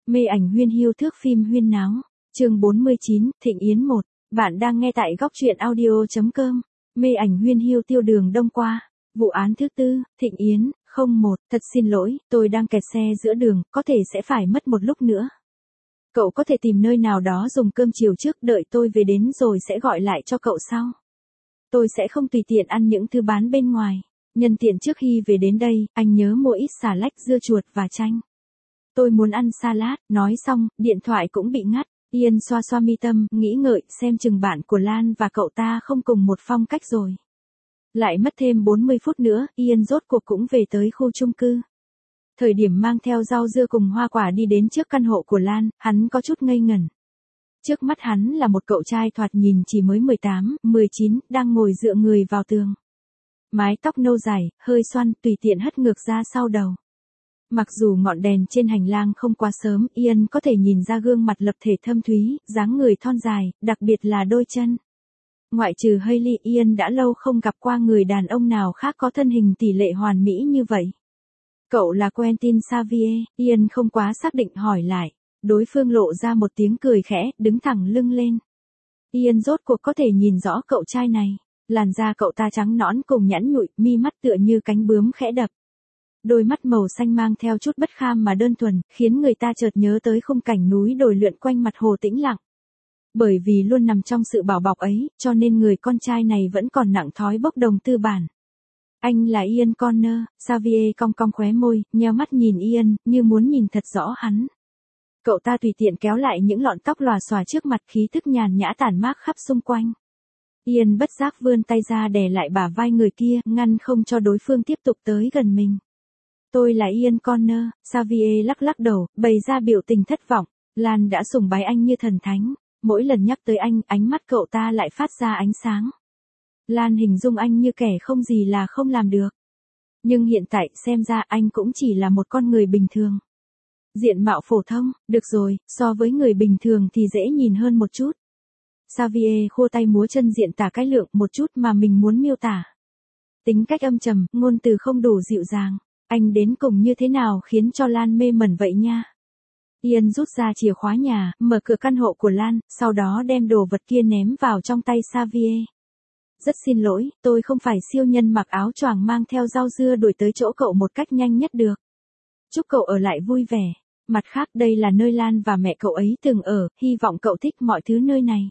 Mê ảnh huyên hiu thước phim huyên náo. Chương 49, Thịnh Yến 1. Bạn đang nghe tại góc truyện audio.com. Mê ảnh huyên hiu tiêu đường đông qua. Vụ án thứ tư, Thịnh Yến, 01. Thật xin lỗi, tôi đang kẹt xe giữa đường, có thể sẽ phải mất một lúc nữa. Cậu có thể tìm nơi nào đó dùng cơm chiều trước, đợi tôi về đến rồi sẽ gọi lại cho cậu sau. Tôi sẽ không tùy tiện ăn những thứ bán bên ngoài. Nhân tiện trước khi về đến đây, anh nhớ mua ít xà lách, dưa chuột và chanh. Tôi muốn ăn salad. Nói xong, điện thoại cũng bị ngắt. Ian xoa xoa mi tâm, nghĩ ngợi, xem chừng bạn của Lan và cậu ta không cùng một phong cách rồi. Lại mất thêm 40 phút nữa, Ian rốt cuộc cũng về tới khu chung cư. Thời điểm mang theo rau dưa cùng hoa quả đi đến trước căn hộ của Lan, hắn có chút ngây ngẩn. Trước mắt hắn là một cậu trai thoạt nhìn chỉ mới 18, 19, đang ngồi dựa người vào tường. Mái tóc nâu dài, hơi xoăn, tùy tiện hất ngược ra sau đầu. Mặc dù ngọn đèn trên hành lang không quá sớm, Ian có thể nhìn ra gương mặt lập thể thâm thúy, dáng người thon dài, đặc biệt là đôi chân. Ngoại trừ Hailey, Ian đã lâu không gặp qua người đàn ông nào khác có thân hình tỷ lệ hoàn mỹ như vậy. Cậu là Quentin Xavier, Ian không quá xác định hỏi lại. Đối phương lộ ra một tiếng cười khẽ, đứng thẳng lưng lên. Ian rốt cuộc có thể nhìn rõ cậu trai này. Làn da cậu ta trắng nõn cùng nhẵn nhụi, mi mắt tựa như cánh bướm khẽ đập. Đôi mắt màu xanh mang theo chút bất kham mà đơn thuần, khiến người ta chợt nhớ tới khung cảnh núi đồi lượn quanh mặt hồ tĩnh lặng. Bởi vì luôn nằm trong sự bảo bọc ấy, cho nên người con trai này vẫn còn nặng thói bốc đồng tư bản. Anh là Ian Connor. Xavier cong cong khóe môi, nheo mắt nhìn Ian, như muốn nhìn thật rõ hắn. Cậu ta tùy tiện kéo lại những lọn tóc lòa xòa trước mặt, khí thức nhàn nhã tản mát khắp xung quanh. Ian bất giác vươn tay ra đè lại bả vai người kia, ngăn không cho đối phương tiếp tục tới gần mình. Tôi là Ian Connor. Xavier lắc lắc đầu, bày ra biểu tình thất vọng. Lan đã sùng bái anh như thần thánh. Mỗi lần nhắc tới anh, ánh mắt cậu ta lại phát ra ánh sáng. Lan hình dung anh như kẻ không gì là không làm được. Nhưng hiện tại xem ra anh cũng chỉ là một con người bình thường. Diện mạo phổ thông, được rồi, so với người bình thường thì dễ nhìn hơn một chút. Xavier khua tay múa chân diễn tả cái lượng một chút mà mình muốn miêu tả. Tính cách âm trầm, ngôn từ không đủ dịu dàng. Anh đến cùng như thế nào khiến cho Lan mê mẩn vậy nha? Ian rút ra chìa khóa nhà, mở cửa căn hộ của Lan, sau đó đem đồ vật kia ném vào trong tay Xavier. Rất xin lỗi, tôi không phải siêu nhân mặc áo choàng mang theo rau dưa đuổi tới chỗ cậu một cách nhanh nhất được. Chúc cậu ở lại vui vẻ. Mặt khác đây là nơi Lan và mẹ cậu ấy từng ở, hy vọng cậu thích mọi thứ nơi này.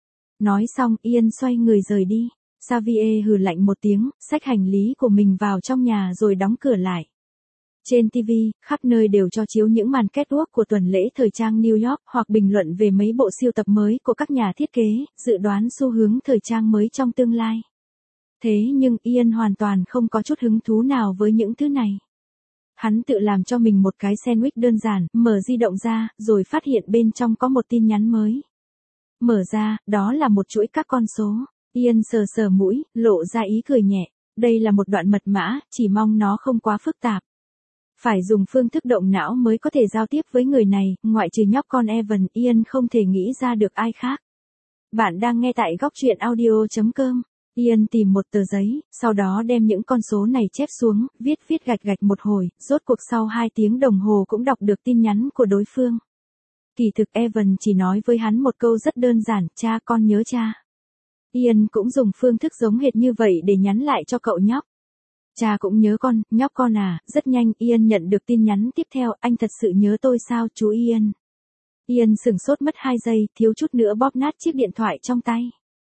Nói xong, Ian xoay người rời đi. Xavier hừ lạnh một tiếng, xách hành lý của mình vào trong nhà rồi đóng cửa lại. Trên TV, khắp nơi đều cho chiếu những màn catwalk của tuần lễ thời trang New York hoặc bình luận về mấy bộ siêu tập mới của các nhà thiết kế, dự đoán xu hướng thời trang mới trong tương lai. Thế nhưng Ian hoàn toàn không có chút hứng thú nào với những thứ này. Hắn tự làm cho mình một cái sandwich đơn giản, mở di động ra, rồi phát hiện bên trong có một tin nhắn mới. Mở ra, đó là một chuỗi các con số. Ian sờ sờ mũi, lộ ra ý cười nhẹ. Đây là một đoạn mật mã, chỉ mong nó không quá phức tạp. Phải dùng phương thức động não mới có thể giao tiếp với người này, ngoại trừ nhóc con Evan, Ian không thể nghĩ ra được ai khác. Bạn đang nghe tại góc truyện audio.com. Ian tìm một tờ giấy, sau đó đem những con số này chép xuống, viết gạch gạch một hồi, rốt cuộc sau 2 tiếng đồng hồ cũng đọc được tin nhắn của đối phương. Kỳ thực Evan chỉ nói với hắn một câu rất đơn giản, cha con nhớ cha. Ian cũng dùng phương thức giống hệt như vậy để nhắn lại cho cậu nhóc. Cha cũng nhớ con, nhóc con à. Rất nhanh Ian nhận được tin nhắn tiếp theo, anh thật sự nhớ tôi sao chú Ian. Ian sửng sốt mất 2 giây, thiếu chút nữa bóp nát chiếc điện thoại trong tay.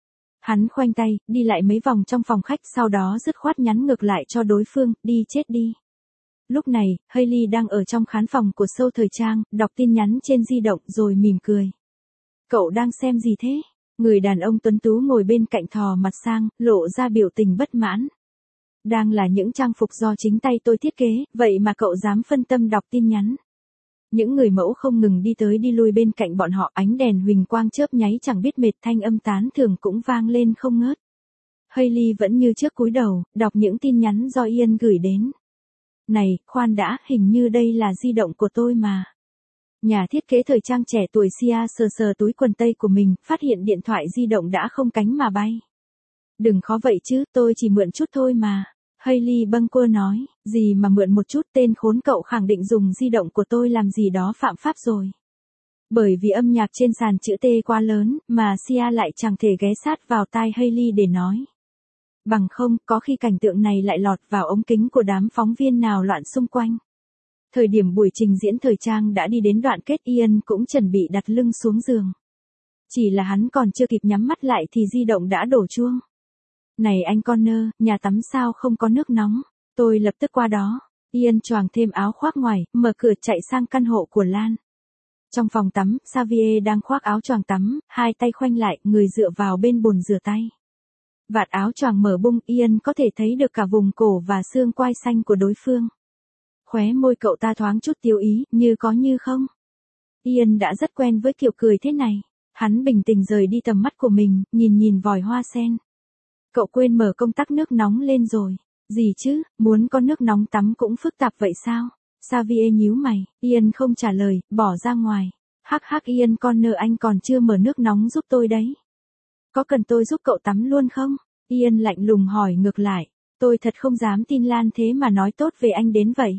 Hắn khoanh tay, đi lại mấy vòng trong phòng khách, sau đó dứt khoát nhắn ngược lại cho đối phương, đi chết đi. Lúc này, Hailey đang ở trong khán phòng của show thời trang, đọc tin nhắn trên di động rồi mỉm cười. Cậu đang xem gì thế? Người đàn ông tuấn tú ngồi bên cạnh thò mặt sang, lộ ra biểu tình bất mãn. Đang là những trang phục do chính tay tôi thiết kế, vậy mà cậu dám phân tâm đọc tin nhắn. Những người mẫu không ngừng đi tới đi lui bên cạnh bọn họ, ánh đèn huỳnh quang chớp nháy chẳng biết mệt, thanh âm tán thưởng cũng vang lên không ngớt. Hailey vẫn như trước cúi đầu, đọc những tin nhắn do Ian gửi đến. Này, khoan đã, hình như đây là di động của tôi mà. Nhà thiết kế thời trang trẻ tuổi Sia sờ sờ túi quần tây của mình, phát hiện điện thoại di động đã không cánh mà bay. Đừng khó vậy chứ, tôi chỉ mượn chút thôi mà. Hailey bâng quơ nói, gì mà mượn một chút, tên khốn cậu khẳng định dùng di động của tôi làm gì đó phạm pháp rồi. Bởi vì âm nhạc trên sàn chữ T quá lớn, mà Sia lại chẳng thể ghé sát vào tai Hailey để nói. Bằng không, có khi cảnh tượng này lại lọt vào ống kính của đám phóng viên nào loạn xung quanh. Thời điểm buổi trình diễn thời trang đã đi đến đoạn kết, Ian cũng chuẩn bị đặt lưng xuống giường. Chỉ là hắn còn chưa kịp nhắm mắt lại thì di động đã đổ chuông. Này anh Connor, nhà tắm sao không có nước nóng? Tôi lập tức qua đó. Ian choàng thêm áo khoác ngoài, mở cửa chạy sang căn hộ của Lan. Trong phòng tắm, Xavier đang khoác áo choàng tắm, hai tay khoanh lại, người dựa vào bên bồn rửa tay. Vạt áo choàng mở bung, Ian có thể thấy được cả vùng cổ và xương quai xanh của đối phương. Khóe môi cậu ta thoáng chút tiêu ý, như có như không. Ian đã rất quen với kiểu cười thế này. Hắn bình tĩnh rời đi tầm mắt của mình, nhìn vòi hoa sen. Cậu quên mở công tắc nước nóng lên rồi. Gì chứ, muốn có nước nóng tắm cũng phức tạp vậy sao? Xavier nhíu mày, Ian không trả lời, bỏ ra ngoài. Hắc Ian Connor, anh còn chưa mở nước nóng giúp tôi đấy. Có cần tôi giúp cậu tắm luôn không? Ian lạnh lùng hỏi ngược lại. Tôi thật không dám tin Lan thế mà nói tốt về anh đến vậy.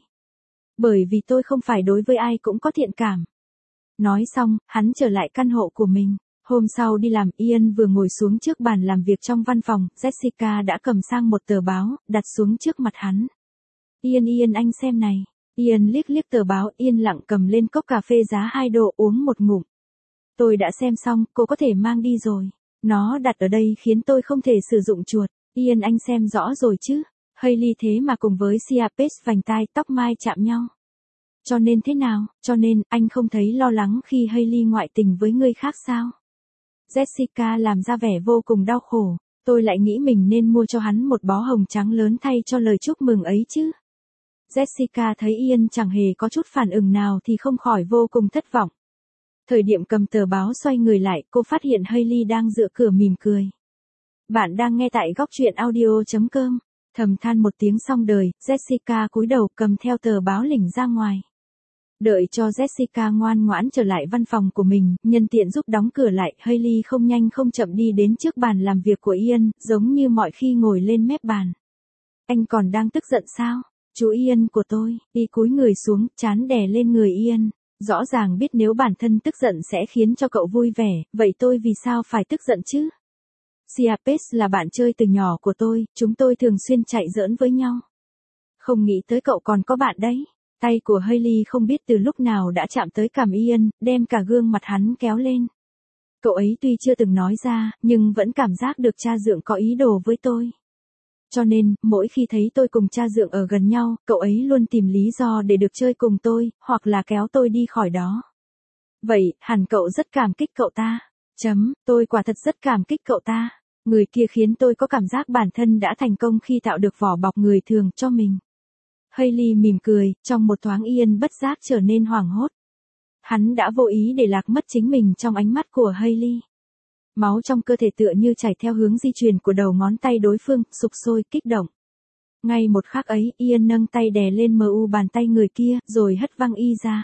Bởi vì tôi không phải đối với ai cũng có thiện cảm. Nói xong, hắn trở lại căn hộ của mình. Hôm sau đi làm, Ian vừa ngồi xuống trước bàn làm việc trong văn phòng, Jessica đã cầm sang một tờ báo, đặt xuống trước mặt hắn. Ian anh xem này. Ian liếc tờ báo, yên lặng cầm lên cốc cà phê giá $2 uống một ngụm. Tôi đã xem xong, cô có thể mang đi rồi. Nó đặt ở đây khiến tôi không thể sử dụng chuột. Ian anh xem rõ rồi chứ. Hailey thế mà cùng với Sia Pace vành tai tóc mai chạm nhau. Cho nên thế nào, cho nên, anh không thấy lo lắng khi Hailey ngoại tình với người khác sao? Jessica làm ra vẻ vô cùng đau khổ. Tôi lại nghĩ mình nên mua cho hắn một bó hồng trắng lớn thay cho lời chúc mừng ấy chứ. Jessica thấy Ian chẳng hề có chút phản ứng nào thì không khỏi vô cùng thất vọng. Thời điểm cầm tờ báo xoay người lại, cô phát hiện Hailey đang dựa cửa mỉm cười. Bạn đang nghe tại góc truyện audio.com. Thầm than một tiếng xong đời, Jessica cúi đầu cầm theo tờ báo lỉnh ra ngoài. Đợi cho Jessica ngoan ngoãn trở lại văn phòng của mình, nhân tiện giúp đóng cửa lại, Hailey không nhanh không chậm đi đến trước bàn làm việc của Ian, giống như mọi khi ngồi lên mép bàn. Anh còn đang tức giận sao? Chú Ian của tôi, đi cúi người xuống, trán đè lên người Ian. Rõ ràng biết nếu bản thân tức giận sẽ khiến cho cậu vui vẻ, vậy tôi vì sao phải tức giận chứ? Sia Pace là bạn chơi từ nhỏ của tôi, chúng tôi thường xuyên chạy giỡn với nhau. Không nghĩ tới cậu còn có bạn đấy. Tay của Hailey không biết từ lúc nào đã chạm tới cằm Ian, đem cả gương mặt hắn kéo lên. Cậu ấy tuy chưa từng nói ra, nhưng vẫn cảm giác được cha dượng có ý đồ với tôi. Cho nên, mỗi khi thấy tôi cùng cha dượng ở gần nhau, cậu ấy luôn tìm lý do để được chơi cùng tôi, hoặc là kéo tôi đi khỏi đó. Vậy, hẳn cậu rất cảm kích cậu ta. Tôi quả thật rất cảm kích cậu ta. Người kia khiến tôi có cảm giác bản thân đã thành công khi tạo được vỏ bọc người thường cho mình. Hailey mỉm cười, trong một thoáng Ian bất giác trở nên hoảng hốt. Hắn đã vô ý để lạc mất chính mình trong ánh mắt của Hailey. Máu trong cơ thể tựa như chảy theo hướng di chuyển của đầu ngón tay đối phương, sục sôi, kích động. Ngay một khắc ấy, Ian nâng tay đè lên bàn tay người kia, rồi hất văng y ra.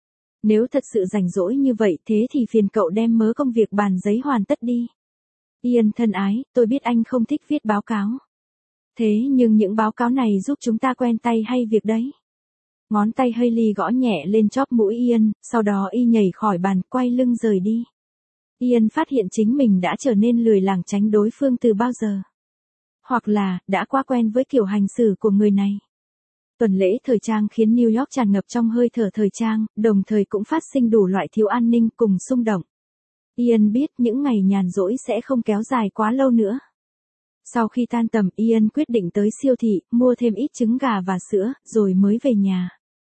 Nếu thật sự rảnh rỗi như vậy thế thì phiền cậu đem mớ công việc bàn giấy hoàn tất đi. Ian thân ái, tôi biết anh không thích viết báo cáo. Thế nhưng những báo cáo này giúp chúng ta quen tay hay việc đấy. Ngón tay Hailey gõ nhẹ lên chóp mũi Ian, sau đó y nhảy khỏi bàn, quay lưng rời đi. Ian phát hiện chính mình đã trở nên lười lảng tránh đối phương từ bao giờ. Hoặc là, đã quá quen với kiểu hành xử của người này. Tuần lễ thời trang khiến New York tràn ngập trong hơi thở thời trang, đồng thời cũng phát sinh đủ loại thiếu an ninh cùng xung động. Ian biết những ngày nhàn rỗi sẽ không kéo dài quá lâu nữa. Sau khi tan tầm, Ian quyết định tới siêu thị, mua thêm ít trứng gà và sữa, rồi mới về nhà.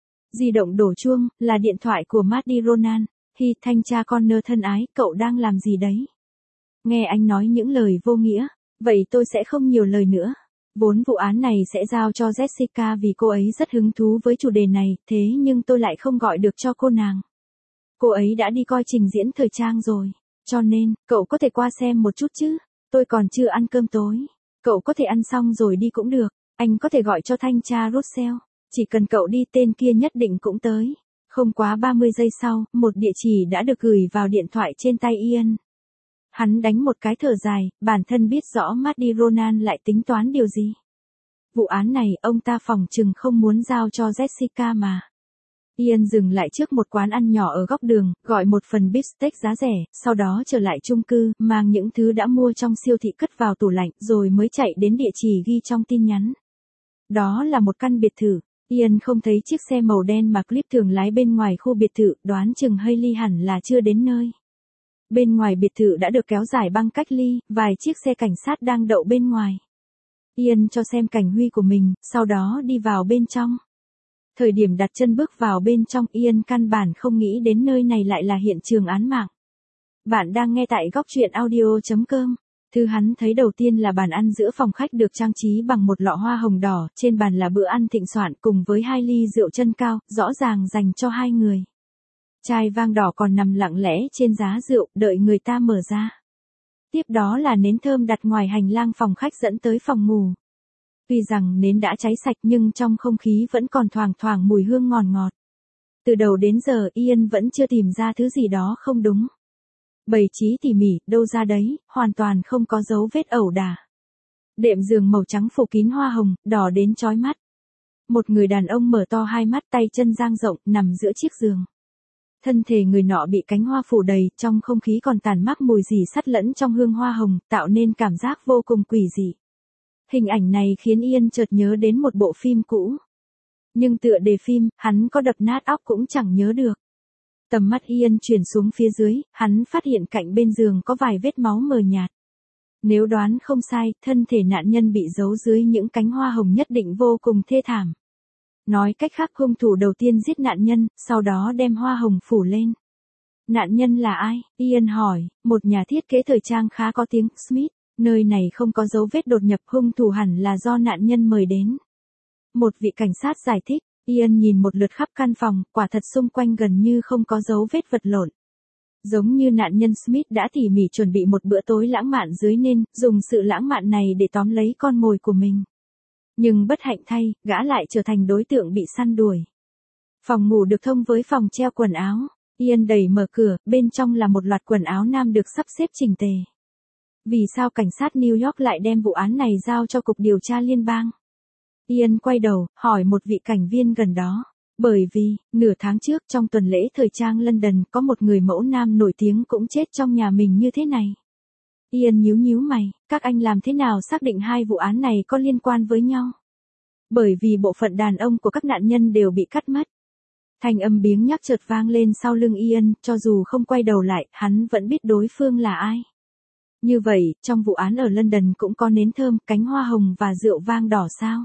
Di động đổ chuông, là điện thoại của Maddie Ronan. Hi, thanh tra Connor thân ái, cậu đang làm gì đấy? Nghe anh nói những lời vô nghĩa, vậy tôi sẽ không nhiều lời nữa. Vốn vụ án này sẽ giao cho Jessica vì cô ấy rất hứng thú với chủ đề này, thế nhưng tôi lại không gọi được cho cô nàng. Cô ấy đã đi coi trình diễn thời trang rồi, cho nên, cậu có thể qua xem một chút chứ? Tôi còn chưa ăn cơm tối. Cậu có thể ăn xong rồi đi cũng được. Anh có thể gọi cho thanh tra Russell. Chỉ cần cậu đi tên kia nhất định cũng tới. Không quá 30 giây sau, một địa chỉ đã được gửi vào điện thoại trên tay Ian. Hắn đánh một cái thở dài, bản thân biết rõ Maddie Ronan lại tính toán điều gì. Vụ án này ông ta phỏng chừng không muốn giao cho Jessica mà. Ian dừng lại trước một quán ăn nhỏ ở góc đường, gọi một phần beef steak giá rẻ, sau đó trở lại chung cư, mang những thứ đã mua trong siêu thị cất vào tủ lạnh, rồi mới chạy đến địa chỉ ghi trong tin nhắn. Đó là một căn biệt thự. Ian không thấy chiếc xe màu đen mà Cliff thường lái bên ngoài khu biệt thự, đoán chừng Hailey hẳn là chưa đến nơi. Bên ngoài biệt thự đã được kéo dài băng cách ly, vài chiếc xe cảnh sát đang đậu bên ngoài. Ian cho xem cảnh huy của mình, sau đó đi vào bên trong. Thời điểm đặt chân bước vào bên trong, Ian căn bản không nghĩ đến nơi này lại là hiện trường án mạng. Bạn đang nghe tại góc truyện audio.com. Thứ hắn thấy đầu tiên là bàn ăn giữa phòng khách được trang trí bằng một lọ hoa hồng đỏ, trên bàn là bữa ăn thịnh soạn cùng với 2 ly rượu chân cao, rõ ràng dành cho 2 người. Chai vang đỏ còn nằm lặng lẽ trên giá rượu, đợi người ta mở ra. Tiếp đó là nến thơm đặt ngoài hành lang phòng khách dẫn tới phòng ngủ. Tuy rằng nến đã cháy sạch nhưng trong không khí vẫn còn thoảng thoảng mùi hương ngọt ngọt. Từ đầu đến giờ Ian vẫn chưa tìm ra thứ gì đó không đúng. Bày trí tỉ mỉ, đâu ra đấy, hoàn toàn không có dấu vết ẩu đả. Đệm giường màu trắng phủ kín hoa hồng, đỏ đến chói mắt. Một người đàn ông mở to hai mắt, tay chân dang rộng, nằm giữa chiếc giường. Thân thể người nọ bị cánh hoa phủ đầy, trong không khí còn tàn mát mùi rỉ sắt lẫn trong hương hoa hồng, tạo nên cảm giác vô cùng quỷ dị. Hình ảnh này khiến Ian chợt nhớ đến một bộ phim cũ. Nhưng tựa đề phim, hắn có đập nát óc cũng chẳng nhớ được. Tầm mắt Ian chuyển xuống phía dưới, hắn phát hiện cạnh bên giường có vài vết máu mờ nhạt. Nếu đoán không sai, thân thể nạn nhân bị giấu dưới những cánh hoa hồng nhất định vô cùng thê thảm. Nói cách khác, hung thủ đầu tiên giết nạn nhân, sau đó đem hoa hồng phủ lên. Nạn nhân là ai? Ian hỏi, một nhà thiết kế thời trang khá có tiếng, Smith. Nơi này không có dấu vết đột nhập, hung thủ hẳn là do nạn nhân mời đến. Một vị cảnh sát giải thích. Ian nhìn một lượt khắp căn phòng, quả thật xung quanh gần như không có dấu vết vật lộn. Giống như nạn nhân Smith đã tỉ mỉ chuẩn bị một bữa tối lãng mạn dưới nên, dùng sự lãng mạn này để tóm lấy con mồi của mình. Nhưng bất hạnh thay, gã lại trở thành đối tượng bị săn đuổi. Phòng ngủ được thông với phòng treo quần áo. Ian đẩy mở cửa, bên trong là một loạt quần áo nam được sắp xếp chỉnh tề. Vì sao cảnh sát New York lại đem vụ án này giao cho Cục Điều tra Liên bang? Ian quay đầu, hỏi một vị cảnh viên gần đó. Bởi vì, nửa tháng trước trong tuần lễ thời trang London có một người mẫu nam nổi tiếng cũng chết trong nhà mình như thế này. Ian nhíu mày, các anh làm thế nào xác định hai vụ án này có liên quan với nhau? Bởi vì bộ phận đàn ông của các nạn nhân đều bị cắt mất. Thanh âm biếng nhác chợt vang lên sau lưng Ian, cho dù không quay đầu lại, hắn vẫn biết đối phương là ai. Như vậy, trong vụ án ở London cũng có nến thơm, cánh hoa hồng và rượu vang đỏ sao?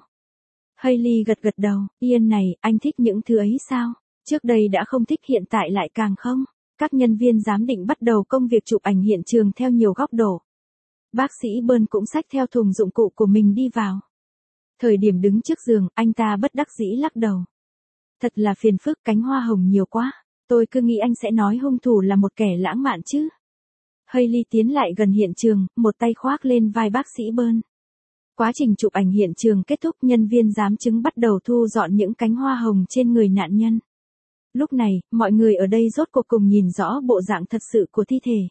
Hailey gật đầu, Ian này, anh thích những thứ ấy sao? Trước đây đã không thích, hiện tại lại càng không. Các nhân viên giám định bắt đầu công việc chụp ảnh hiện trường theo nhiều góc độ. Bác sĩ Burn cũng xách theo thùng dụng cụ của mình đi vào. Thời điểm đứng trước giường, anh ta bất đắc dĩ lắc đầu. Thật là phiền phức, cánh hoa hồng nhiều quá. Tôi cứ nghĩ anh sẽ nói hung thủ là một kẻ lãng mạn chứ. Hailey tiến lại gần hiện trường, một tay khoác lên vai bác sĩ Burn. Quá trình chụp ảnh hiện trường kết thúc, nhân viên giám chứng bắt đầu thu dọn những cánh hoa hồng trên người nạn nhân. Lúc này, mọi người ở đây rốt cuộc cùng nhìn rõ bộ dạng thật sự của thi thể.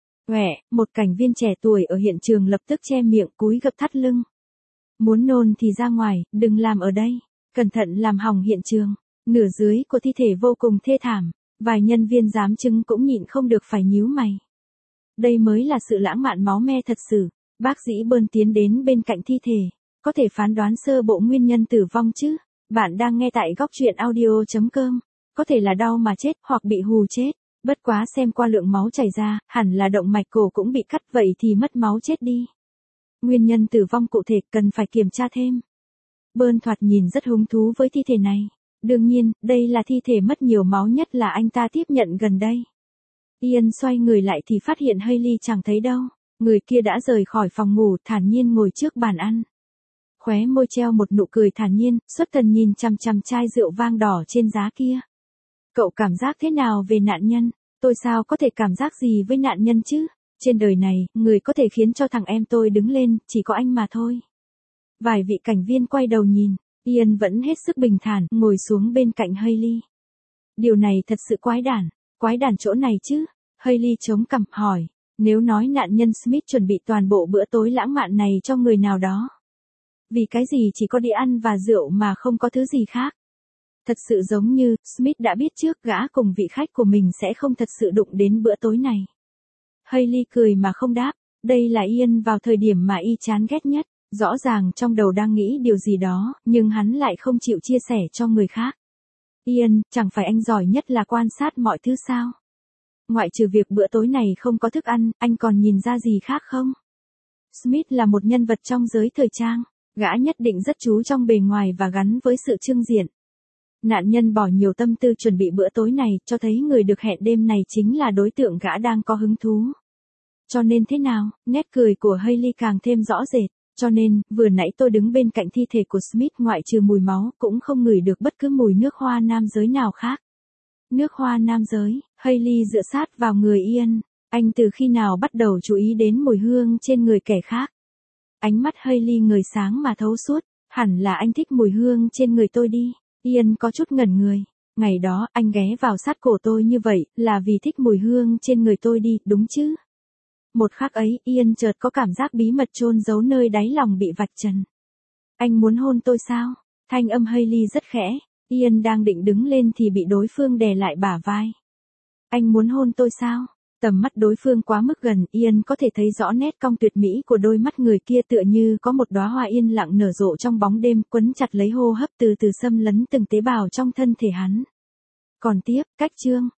Một cảnh viên trẻ tuổi ở hiện trường lập tức che miệng, cúi gập thắt lưng. Muốn nôn thì ra ngoài, đừng làm ở đây. Cẩn thận làm hỏng hiện trường. Nửa dưới của thi thể vô cùng thê thảm. Vài nhân viên giám chứng cũng nhịn không được phải nhíu mày. Đây mới là sự lãng mạn máu me thật sự. Bác sĩ Burn tiến đến bên cạnh thi thể. Có thể phán đoán sơ bộ nguyên nhân tử vong chứ? Bạn đang nghe tại góc truyện audio.com. Có thể là đau mà chết, hoặc bị hù chết. Bất quá xem qua lượng máu chảy ra, hẳn là động mạch cổ cũng bị cắt, vậy thì mất máu chết đi. Nguyên nhân tử vong cụ thể cần phải kiểm tra thêm. Burn thoạt nhìn rất hứng thú với thi thể này. Đương nhiên, đây là thi thể mất nhiều máu nhất là anh ta tiếp nhận gần đây. Ian xoay người lại thì phát hiện Hailey chẳng thấy đâu. Người kia đã rời khỏi phòng ngủ, thản nhiên ngồi trước bàn ăn. Khóe môi treo một nụ cười thản nhiên, xuất thần nhìn chằm chằm chai rượu vang đỏ trên giá kia. Cậu cảm giác thế nào về nạn nhân? Tôi sao có thể cảm giác gì với nạn nhân chứ? Trên đời này, người có thể khiến cho thằng em tôi đứng lên, chỉ có anh mà thôi. Vài vị cảnh viên quay đầu nhìn, Ian vẫn hết sức bình thản, ngồi xuống bên cạnh Hailey. Điều này thật sự quái đản chỗ này chứ? Hailey chống cằm hỏi, nếu nói nạn nhân Smith chuẩn bị toàn bộ bữa tối lãng mạn này cho người nào đó. Vì cái gì chỉ có đi ăn và rượu mà không có thứ gì khác? Thật sự giống như, Smith đã biết trước gã cùng vị khách của mình sẽ không thật sự đụng đến bữa tối này. Hailey cười mà không đáp, đây là Ian vào thời điểm mà y chán ghét nhất, rõ ràng trong đầu đang nghĩ điều gì đó, nhưng hắn lại không chịu chia sẻ cho người khác. Ian, chẳng phải anh giỏi nhất là quan sát mọi thứ sao? Ngoại trừ việc bữa tối này không có thức ăn, anh còn nhìn ra gì khác không? Smith là một nhân vật trong giới thời trang, gã nhất định rất chú trong bề ngoài và gắn với sự trưng diện. Nạn nhân bỏ nhiều tâm tư chuẩn bị bữa tối này, cho thấy người được hẹn đêm này chính là đối tượng gã đang có hứng thú. Cho nên thế nào, nét cười của Hailey càng thêm rõ rệt. Cho nên, vừa nãy tôi đứng bên cạnh thi thể của Smith ngoại trừ mùi máu, cũng không ngửi được bất cứ mùi nước hoa nam giới nào khác. Nước hoa nam giới, Hailey dựa sát vào người Ian. Anh từ khi nào bắt đầu chú ý đến mùi hương trên người kẻ khác? Ánh mắt Hailey ngời sáng mà thấu suốt, hẳn là anh thích mùi hương trên người tôi đi. Ian có chút ngẩn người. Ngày đó, anh ghé vào sát cổ tôi như vậy, là vì thích mùi hương trên người tôi đi, đúng chứ? Một khắc ấy, Ian chợt có cảm giác bí mật chôn giấu nơi đáy lòng bị vạch trần. Anh muốn hôn tôi sao? Thanh âm Hailey rất khẽ. Ian đang định đứng lên thì bị đối phương đè lại bả vai. Anh muốn hôn tôi sao? Tầm mắt đối phương quá mức gần, Ian có thể thấy rõ nét cong tuyệt mỹ của đôi mắt người kia, tựa như có một đóa hoa yên lặng nở rộ trong bóng đêm, quấn chặt lấy hô hấp từ từ xâm lấn từng tế bào trong thân thể hắn. Còn tiếp, cách chương